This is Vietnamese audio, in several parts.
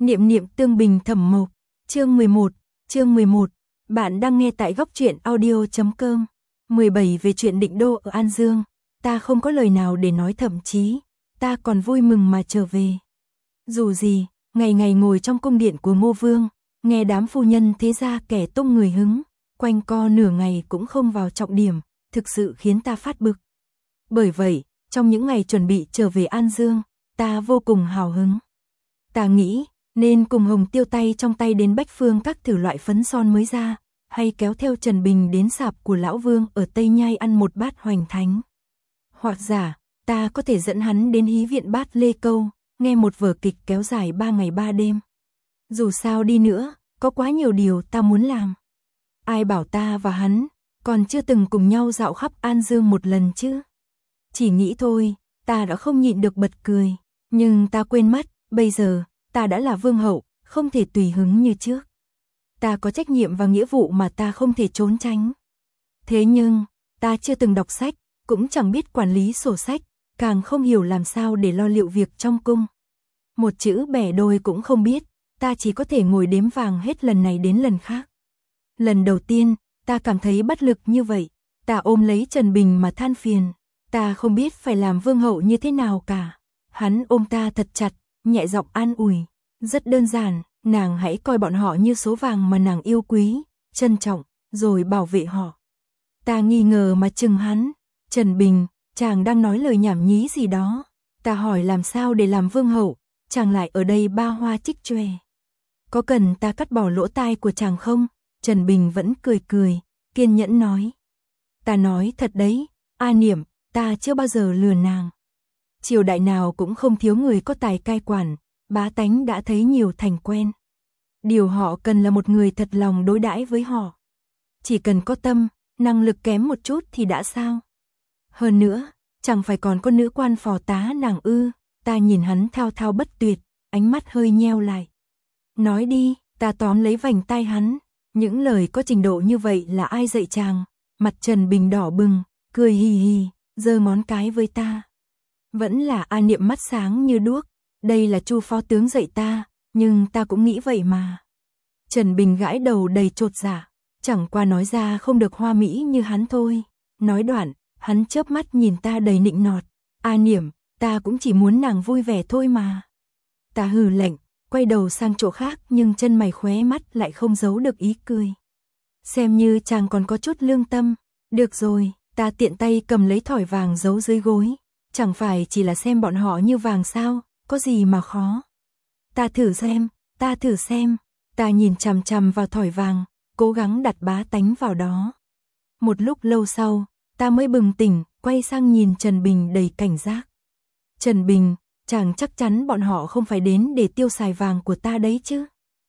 Niệm niệm tương bình thẩm mộc. Chương 11. Bạn đang nghe tại góc truyện audio.com. 17 về chuyện định đô ở An Dương. Ta không có lời nào để nói, thậm chí ta còn vui mừng mà trở về. Dù gì, ngày ngày ngồi trong cung điện của Ngô Vương, nghe đám phu nhân thế gia kẻ tung người hứng, quanh co nửa ngày cũng không vào trọng điểm, thực sự khiến ta phát bực. Bởi vậy, trong những ngày chuẩn bị trở về An Dương, ta vô cùng hào hứng. Ta nghĩ, nên cùng Hồng Tiêu tay trong tay đến Bách Phương các thử loại phấn son mới ra, hay kéo theo Trần Bình đến sạp của Lão Vương ở Tây Nhai ăn một bát hoành thánh. Hoặc giả, ta có thể dẫn hắn đến hí viện Bát Lê Câu, nghe một vở kịch kéo dài 3 ngày 3 đêm. Dù sao đi nữa, có quá nhiều điều ta muốn làm. Ai bảo ta và hắn, còn chưa từng cùng nhau dạo khắp An Dương một lần chứ. Chỉ nghĩ thôi, ta đã không nhịn được bật cười. Nhưng ta quên mất, bây giờ, ta đã là vương hậu, không thể tùy hứng như trước. Ta có trách nhiệm và nghĩa vụ mà ta không thể trốn tránh. Thế nhưng, ta chưa từng đọc sách, cũng chẳng biết quản lý sổ sách, càng không hiểu làm sao để lo liệu việc trong cung. Một chữ bẻ đôi cũng không biết, ta chỉ có thể ngồi đếm vàng hết lần này đến lần khác. Lần đầu tiên, ta cảm thấy bất lực như vậy, ta ôm lấy Trần Bình mà than phiền, ta không biết phải làm vương hậu như thế nào cả. Hắn ôm ta thật chặt, nhẹ giọng an ủi, rất đơn giản, nàng hãy coi bọn họ như số vàng mà nàng yêu quý, trân trọng, rồi bảo vệ họ. Ta nghi ngờ mà chừng hắn, Trần Bình, chàng đang nói lời nhảm nhí gì đó. Ta hỏi làm sao để làm vương hậu, chàng lại ở đây ba hoa trích chòe. Có cần ta cắt bỏ lỗ tai của chàng không? Trần Bình vẫn cười cười, kiên nhẫn nói. Ta nói thật đấy, A Niệm, ta chưa bao giờ lừa nàng. Triều đại nào cũng không thiếu người có tài cai quản, bá tánh đã thấy nhiều thành quen. Điều họ cần là một người thật lòng đối đãi với họ. Chỉ cần có tâm, năng lực kém một chút thì đã sao? Hơn nữa, chẳng phải còn có nữ quan phò tá nàng ư? Ta nhìn hắn thao thao bất tuyệt, ánh mắt hơi nheo lại. Nói đi, ta tóm lấy vành tai hắn. Những lời có trình độ như vậy là ai dạy chàng? Mặt Trần Bình đỏ bừng, cười hì hì, giơ ngón cái với ta. Vẫn là A Niệm mắt sáng như đuốc. Đây là Chu phó tướng dạy ta, nhưng ta cũng nghĩ vậy mà. Trần Bình gãi đầu đầy chột dạ, chẳng qua nói ra không được hoa mỹ như hắn thôi. Nói đoạn, hắn chớp mắt nhìn ta đầy nịnh nọt. A Niệm, ta cũng chỉ muốn nàng vui vẻ thôi mà. Ta hừ lạnh, quay đầu sang chỗ khác nhưng chân mày khóe mắt lại không giấu được ý cười. Xem như chàng còn có chút lương tâm. Được rồi, ta tiện tay cầm lấy thỏi vàng giấu dưới gối. Chẳng phải chỉ là xem bọn họ như vàng sao, có gì mà khó. Ta thử xem, ta nhìn chằm chằm vào thỏi vàng, cố gắng đặt bá tánh vào đó. Một lúc lâu sau, ta mới bừng tỉnh, quay sang nhìn Trần Bình đầy cảnh giác. Trần Bình, chàng chắc chắn bọn họ không phải đến để tiêu xài vàng của ta đấy chứ.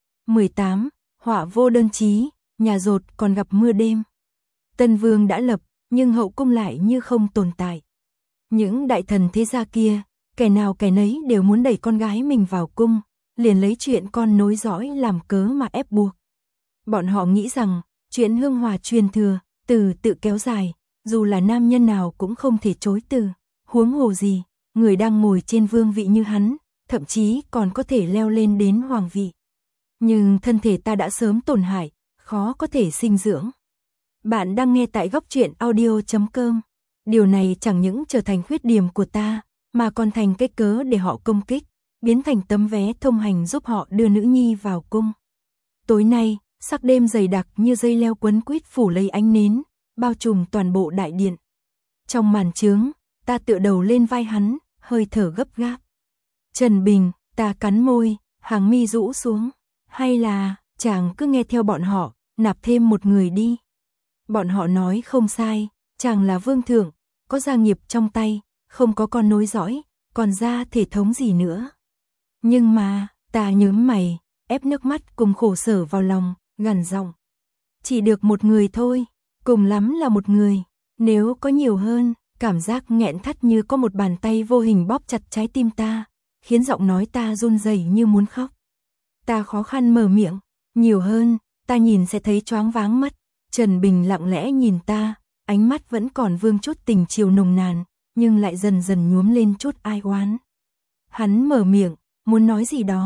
18. Họa vô đơn chí, nhà dột còn gặp mưa đêm. Tân Vương đã lập, nhưng hậu cung lại như không tồn tại. Những đại thần thế gia kia, kẻ nào kẻ nấy đều muốn đẩy con gái mình vào cung, liền lấy chuyện con nối dõi làm cớ mà ép buộc. Bọn họ nghĩ rằng, chuyện hương hòa truyền thừa, từ tự kéo dài, dù là nam nhân nào cũng không thể chối từ. Huống hồ gì, người đang ngồi trên vương vị như hắn, thậm chí còn có thể leo lên đến hoàng vị. Nhưng thân thể ta đã sớm tổn hại, khó có thể sinh dưỡng. Bạn đang nghe tại góc truyện audio.com. Điều này chẳng những trở thành khuyết điểm của ta, mà còn thành cái cớ để họ công kích, biến thành tấm vé thông hành giúp họ đưa nữ nhi vào cung. Tối nay, sắc đêm dày đặc như dây leo quấn quýt phủ lấy ánh nến, bao trùm toàn bộ đại điện. Trong màn chướng, ta tựa đầu lên vai hắn, hơi thở gấp gáp. Trần Bình, ta cắn môi, hàng mi rũ xuống. Hay là, chàng cứ nghe theo bọn họ, nạp thêm một người đi. Bọn họ nói không sai, chàng là vương thượng, có gia nghiệp trong tay, không có con nối dõi, còn ra thể thống gì nữa. Nhưng mà, ta nhớm mày, ép nước mắt cùng khổ sở vào lòng, gằn giọng. Chỉ được một người thôi, cùng lắm là một người, nếu có nhiều hơn, cảm giác nghẹn thắt như có một bàn tay vô hình bóp chặt trái tim ta, khiến giọng nói ta run rẩy như muốn khóc. Ta khó khăn mở miệng, nhiều hơn, ta nhìn sẽ thấy choáng váng mất. Trần Bình lặng lẽ nhìn ta, ánh mắt vẫn còn vương chút tình chiều nồng nàn, nhưng lại dần dần nhuốm lên chút ai oán. Hắn mở miệng, muốn nói gì đó,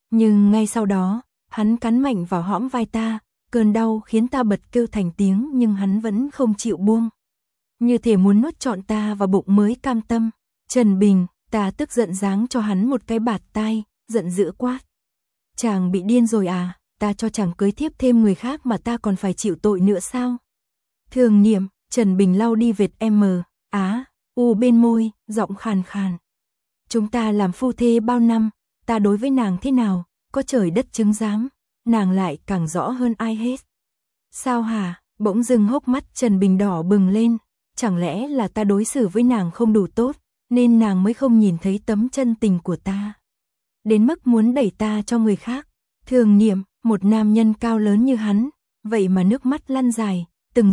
Nhưng ngay sau đó, hắn cắn mạnh vào hõm vai ta, cơn đau khiến ta bật kêu thành tiếng nhưng hắn vẫn không chịu buông. Như thể muốn nuốt trọn ta vào bụng mới cam tâm. Trần Bình, ta tức giận giáng cho hắn một cái bạt tai, giận dữ quát. Chàng bị điên rồi à, ta cho chàng cưới thiếp thêm người khác mà ta còn phải chịu tội nữa sao? Thường Niệm, Trần Bình lau đi vệt u bên môi, giọng khàn khàn. Chúng ta làm phu thê bao năm, ta đối với nàng thế nào, có trời đất chứng giám, nàng lại càng rõ hơn ai hết. Sao hả? Bỗng dưng hốc mắt Trần Bình đỏ bừng lên, chẳng lẽ là ta đối xử với nàng không đủ tốt, nên nàng mới không nhìn thấy tấm chân tình của ta, đến mức muốn đẩy ta cho người khác. Thường Niệm, một nam nhân cao lớn như hắn, vậy mà nước mắt lăn dài,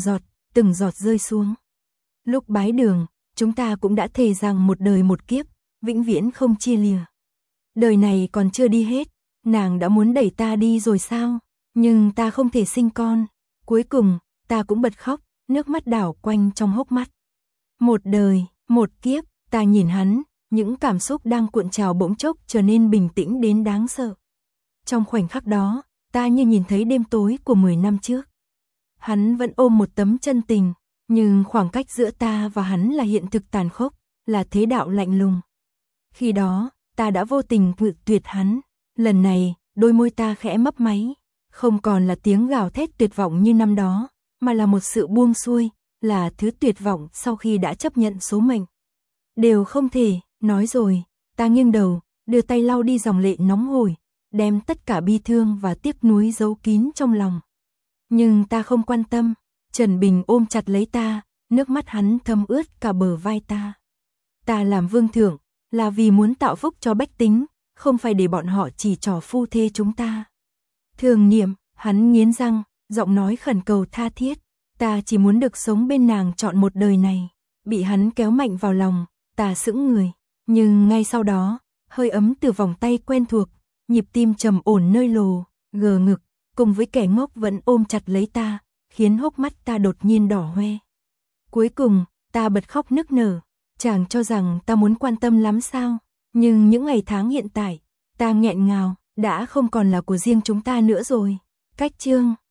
từng giọt rơi xuống. Lúc bái đường, chúng ta cũng đã thề rằng một đời một kiếp, vĩnh viễn không chia lìa. Đời này còn chưa đi hết, nàng đã muốn đẩy ta đi rồi sao? Nhưng ta không thể sinh con. Cuối cùng, ta cũng bật khóc, nước mắt đảo quanh trong hốc mắt. Một đời, một kiếp, ta nhìn hắn, những cảm xúc đang cuộn trào bỗng chốc trở nên bình tĩnh đến đáng sợ. Trong khoảnh khắc đó, ta như nhìn thấy đêm tối của 10 năm trước. Hắn vẫn ôm một tấm chân tình, nhưng khoảng cách giữa ta và hắn là hiện thực tàn khốc, là thế đạo lạnh lùng. Khi đó, ta đã vô tình cự tuyệt hắn. Lần này, đôi môi ta khẽ mấp máy, không còn là tiếng gào thét tuyệt vọng như năm đó, mà là một sự buông xuôi, là thứ tuyệt vọng sau khi đã chấp nhận số mệnh. Đều không thể, nói rồi, ta nghiêng đầu, đưa tay lau đi dòng lệ nóng hổi, đem tất cả bi thương và tiếc nuối giấu kín trong lòng. Nhưng ta không quan tâm, Trần Bình ôm chặt lấy ta, nước mắt hắn thấm ướt cả bờ vai ta. Ta làm vương thượng, là vì muốn tạo phúc cho bách tính, không phải để bọn họ chỉ trỏ phu thê chúng ta. Thường Niệm, hắn nghiến răng, giọng nói khẩn cầu tha thiết, ta chỉ muốn được sống bên nàng trọn một đời này. Bị hắn kéo mạnh vào lòng, ta sững người, nhưng ngay sau đó, hơi ấm từ vòng tay quen thuộc, nhịp tim trầm ổn nơi lồ, gờ ngực, cùng với kẻ ngốc vẫn ôm chặt lấy ta, khiến hốc mắt ta đột nhiên đỏ hoe. Cuối cùng, ta bật khóc nức nở, chàng cho rằng ta muốn quan tâm lắm sao? Nhưng những ngày tháng hiện tại, ta nghẹn ngào, đã không còn là của riêng chúng ta nữa rồi. Cách chương